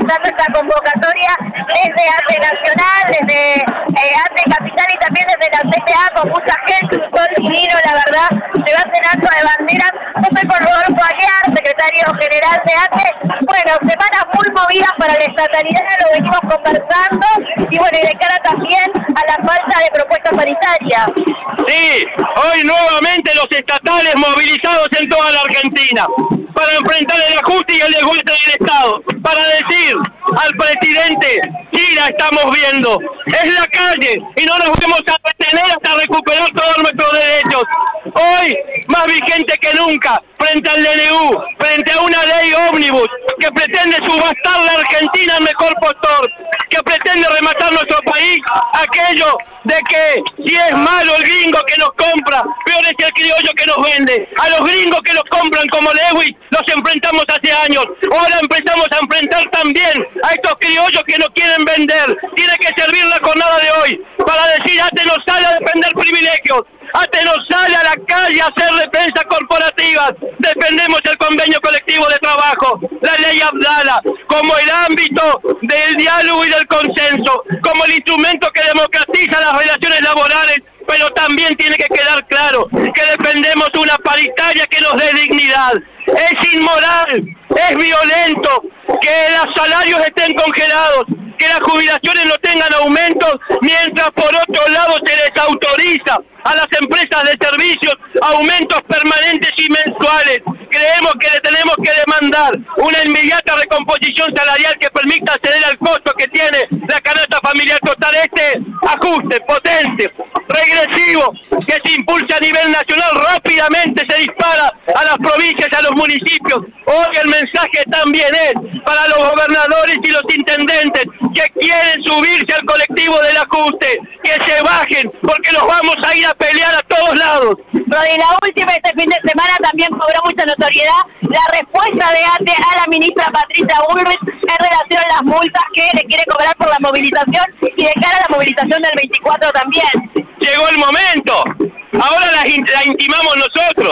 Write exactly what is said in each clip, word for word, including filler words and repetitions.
presentando esta convocatoria desde ATE Nacional, desde eh, ATE Capital y también desde la C T A, con mucha gente, un sol divino, la verdad, se va a hacer acto de banderas. Yo estoy con Rodolfo Aguiar, secretario general de ATE. Bueno, semanas muy movidas para la estatalidad, lo venimos conversando, y bueno, y de cara también a la falta de propuesta sanitaria. Sí, hoy nuevamente los estatales movilizados en toda la Argentina para enfrentar el ajuste y el desguace del Estado, para decir al presidente, sí la estamos viendo, es la calle y no nos vamos a detener hasta recuperar todos nuestros derechos. Hoy, más vigente que nunca, frente al D N U, frente a una ley ómnibus que pretende subastar la Argentina al mejor postor, que pretende rematar nuestro país, aquello de que si es malo el gringo que nos compra, peor es el criollo que nos vende. A los gringos que nos compran como Lewis los enfrentamos hace años, ahora empezamos a enfrentar también a estos criollos que nos quieren vender. Tiene que servir la jornada de hoy para decir, ATE no sale a defender privilegios, ATE no sale a la calle a hacer defensa corporativa, defendemos el convenio colectivo de trabajo, la ley Abdala, como el ámbito del diálogo y del consenso, como el instrumento que democratiza las relaciones laborales, pero también tiene que quedar claro que defendemos una paritaria que nos dé dignidad. Es inmoral, es violento que los salarios estén congelados, que las jubilaciones no tengan aumentos, mientras por otro lado se les autoriza a las empresas de servicios aumentos permanentes y mensuales. Creemos que le tenemos que demandar una inmediata recomposición salarial que permita acceder al costo que tiene la canasta familiar total. Este ajuste potente, regresivo, que se impulsa a nivel nacional, rápidamente se dispara a las provincias, a los municipios. Hoy el mensaje también es para los gobernadores y los intendentes que quieren subirse al colectivo del ajuste, que se bajen, porque los vamos a ir a pelear a todos lados. Rodi, la última, este fin de semana también cobró mucha notoriedad la respuesta de ATE a la ministra Patricia Bullrich en relación a las multas que le quiere cobrar por la movilización y de cara a la movilización del veinticuatro también. Llegó el momento, ahora la, la intimamos nosotros,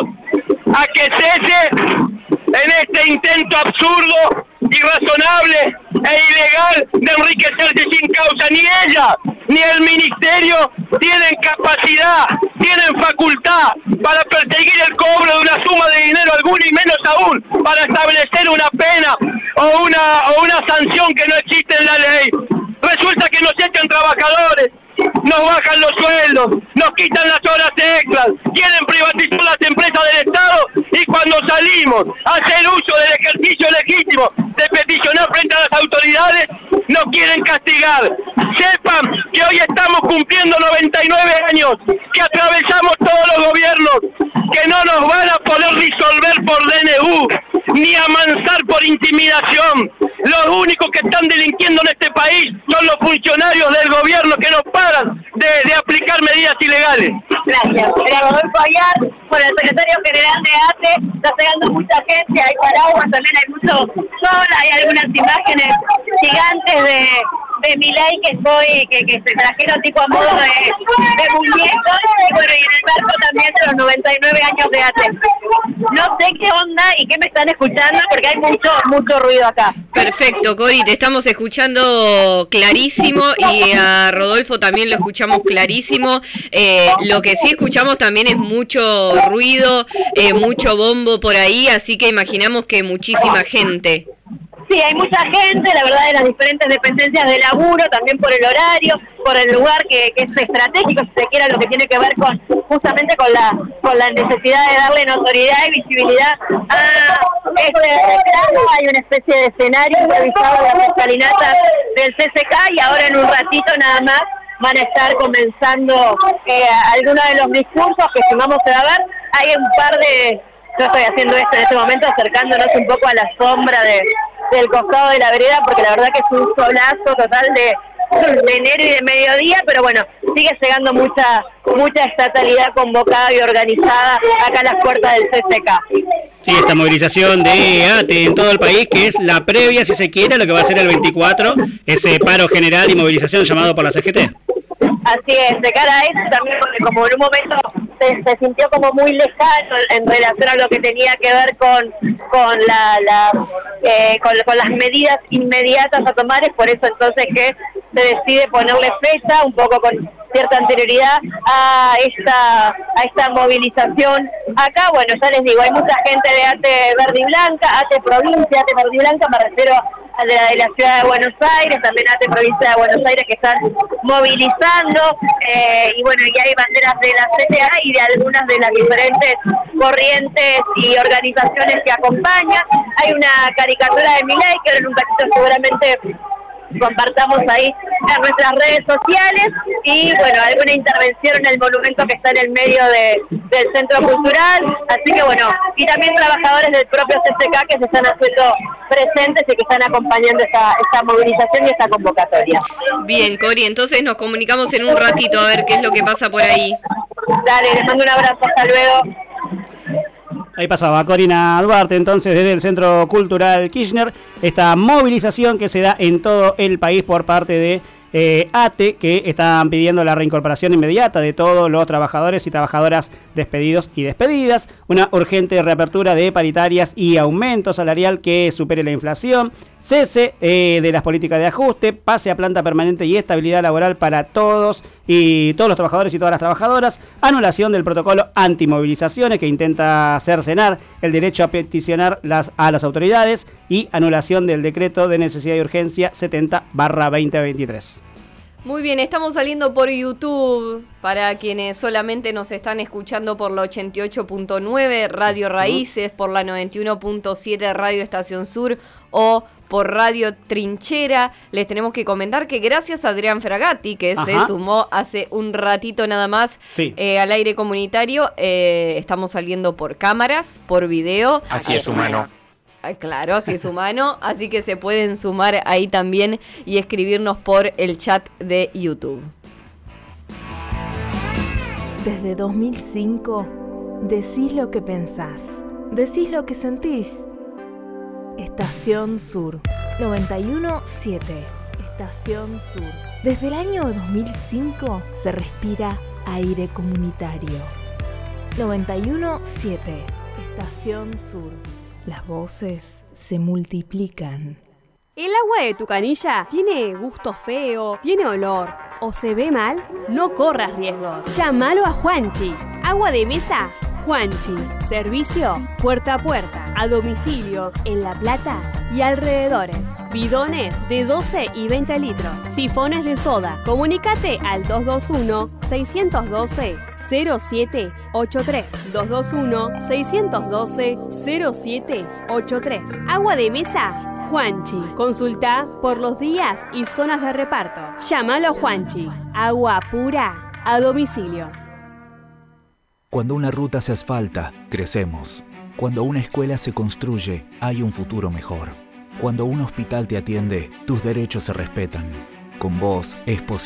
a que cese en este intento absurdo, irrazonable e ilegal de enriquecerse sin causa. Ni ella ni el ministerio tienen capacidad, tienen facultad para perseguir el cobro de una suma de dinero alguna, y menos aún para establecer una pena o una, o una sanción que no existe en la ley. Resulta que nos echan trabajadores, nos bajan los sueldos, nos quitan las horas extras, quieren privatizar las empresas del Estado, y cuando salimos a hacer uso del ejercicio legítimo de peticionar frente a las autoridades, nos quieren castigar. Sepan que hoy estamos cumpliendo noventa y nueve años, que atravesamos todos los gobiernos, que no nos van a poder disolver por D N U, ni amansar por intimidación. Los únicos que están delinquiendo en este país son los funcionarios del gobierno que no paran de, de aplicar medidas ilegales. Gracias. Era Rodolfo Aguiar, por el secretario general de ATE. Está llegando mucha gente, hay paraguas, también hay mucho sol, hay algunas imágenes gigantes de, de Milei que estoy, que, que se trajeron tipo a modo de, de muñecos, y bueno, y en el marco también de los noventa y nueve años de ATE. No sé qué onda y qué me están escuchando, porque hay mucho, mucho ruido acá. Perfecto, Cori, te estamos escuchando clarísimo, y a Rodolfo también lo escuchamos clarísimo. Eh, lo que sí escuchamos también es mucho ruido, eh, mucho bombo por ahí, así que imaginamos que muchísima gente. Sí, hay mucha gente, la verdad, de las diferentes dependencias de laburo, también por el horario, por el lugar que, que es estratégico, si se quiere, lo que tiene que ver con justamente con la con la necesidad de darle notoriedad y visibilidad a este reclamo. Hay una especie de escenario improvisado de la escalinata del C C K, y ahora en un ratito nada más van a estar comenzando eh, algunos de los discursos que si vamos a ver. Hay un par de... Yo estoy haciendo esto en este momento, acercándonos un poco a la sombra de, del costado de la vereda, porque la verdad que es un solazo total de, de enero y de mediodía, pero bueno, sigue llegando mucha mucha estatalidad convocada y organizada acá a las puertas del C C K. Sí, esta movilización de ATE en todo el país, que es la previa, si se quiere, a lo que va a ser el veinticuatro, ese paro general y movilización llamado por la C G T. Así es, de cara a eso también, como en un momento se, se sintió como muy lejano en relación a lo que tenía que ver con con la, la eh, con, con las medidas inmediatas a tomar. Es por eso entonces que se decide ponerle fecha, un poco con cierta anterioridad a esta a esta movilización acá. Bueno, ya les digo, hay mucha gente de ATE Verde y Blanca, ATE Provincia, ATE Verde y Blanca, me refiero a de la, de la ciudad de Buenos Aires, también ATE Provincia de Buenos Aires, que están movilizando, eh, y bueno, y hay banderas de la C T A y de algunas de las diferentes corrientes y organizaciones que acompañan. Hay una caricatura de Milei que ahora en un ratito seguramente compartamos ahí en nuestras redes sociales, y bueno, alguna intervención en el monumento que está en el medio de, del centro cultural, así que bueno, y también trabajadores del propio C C K que se están haciendo presentes y que están acompañando esta, esta movilización y esta convocatoria. Bien, Cori, entonces nos comunicamos en un ratito a ver qué es lo que pasa por ahí. Dale, les mando un abrazo, hasta luego. Ahí pasaba Corina Duarte, entonces, desde el Centro Cultural Kirchner, esta movilización que se da en todo el país por parte de eh, ATE, que están pidiendo la reincorporación inmediata de todos los trabajadores y trabajadoras despedidos y despedidas, una urgente reapertura de paritarias y aumento salarial que supere la inflación, cese eh, de las políticas de ajuste, pase a planta permanente y estabilidad laboral para todos y todos los trabajadores y todas las trabajadoras, anulación del protocolo antimovilizaciones que intenta cercenar el derecho a peticionar las, a las autoridades, y anulación del decreto de necesidad y urgencia setenta barra veinte veintitrés. Muy bien, estamos saliendo por YouTube para quienes solamente nos están escuchando por la ochenta y ocho punto nueve Radio Raíces, por la noventa y uno punto siete Radio Estación Sur o por Radio Trinchera. Les tenemos que comentar que gracias a Adrián Fragatti, que Ajá. se sumó hace un ratito nada más sí. eh, al aire comunitario, eh, estamos saliendo por cámaras, por video. Así es, humano. Claro, así es humano, así que se pueden sumar ahí también y escribirnos por el chat de YouTube. Desde dos mil cinco, decís lo que pensás, decís lo que sentís. Estación Sur, noventa y uno punto siete. Estación Sur. Desde el año dos mil cinco se respira aire comunitario. noventa y uno punto siete. Estación Sur. Las voces se multiplican. ¿El agua de tu canilla tiene gusto feo, tiene olor o se ve mal? No corras riesgos. Llámalo a Juanchi. Agua de mesa, Juanchi. Servicio puerta a puerta, a domicilio, en La Plata y alrededores. Bidones de doce y veinte litros. Sifones de soda. Comunícate al dos dos uno, seis uno dos, cero siete ocho tres. dos dos uno, seis uno dos, cero siete ocho tres. Agua de mesa, Juanchi. Consulta por los días y zonas de reparto. Llámalo a Juanchi. Agua pura a domicilio. Cuando una ruta se asfalta, crecemos. Cuando una escuela se construye, hay un futuro mejor. Cuando un hospital te atiende, tus derechos se respetan. Con vos es posible.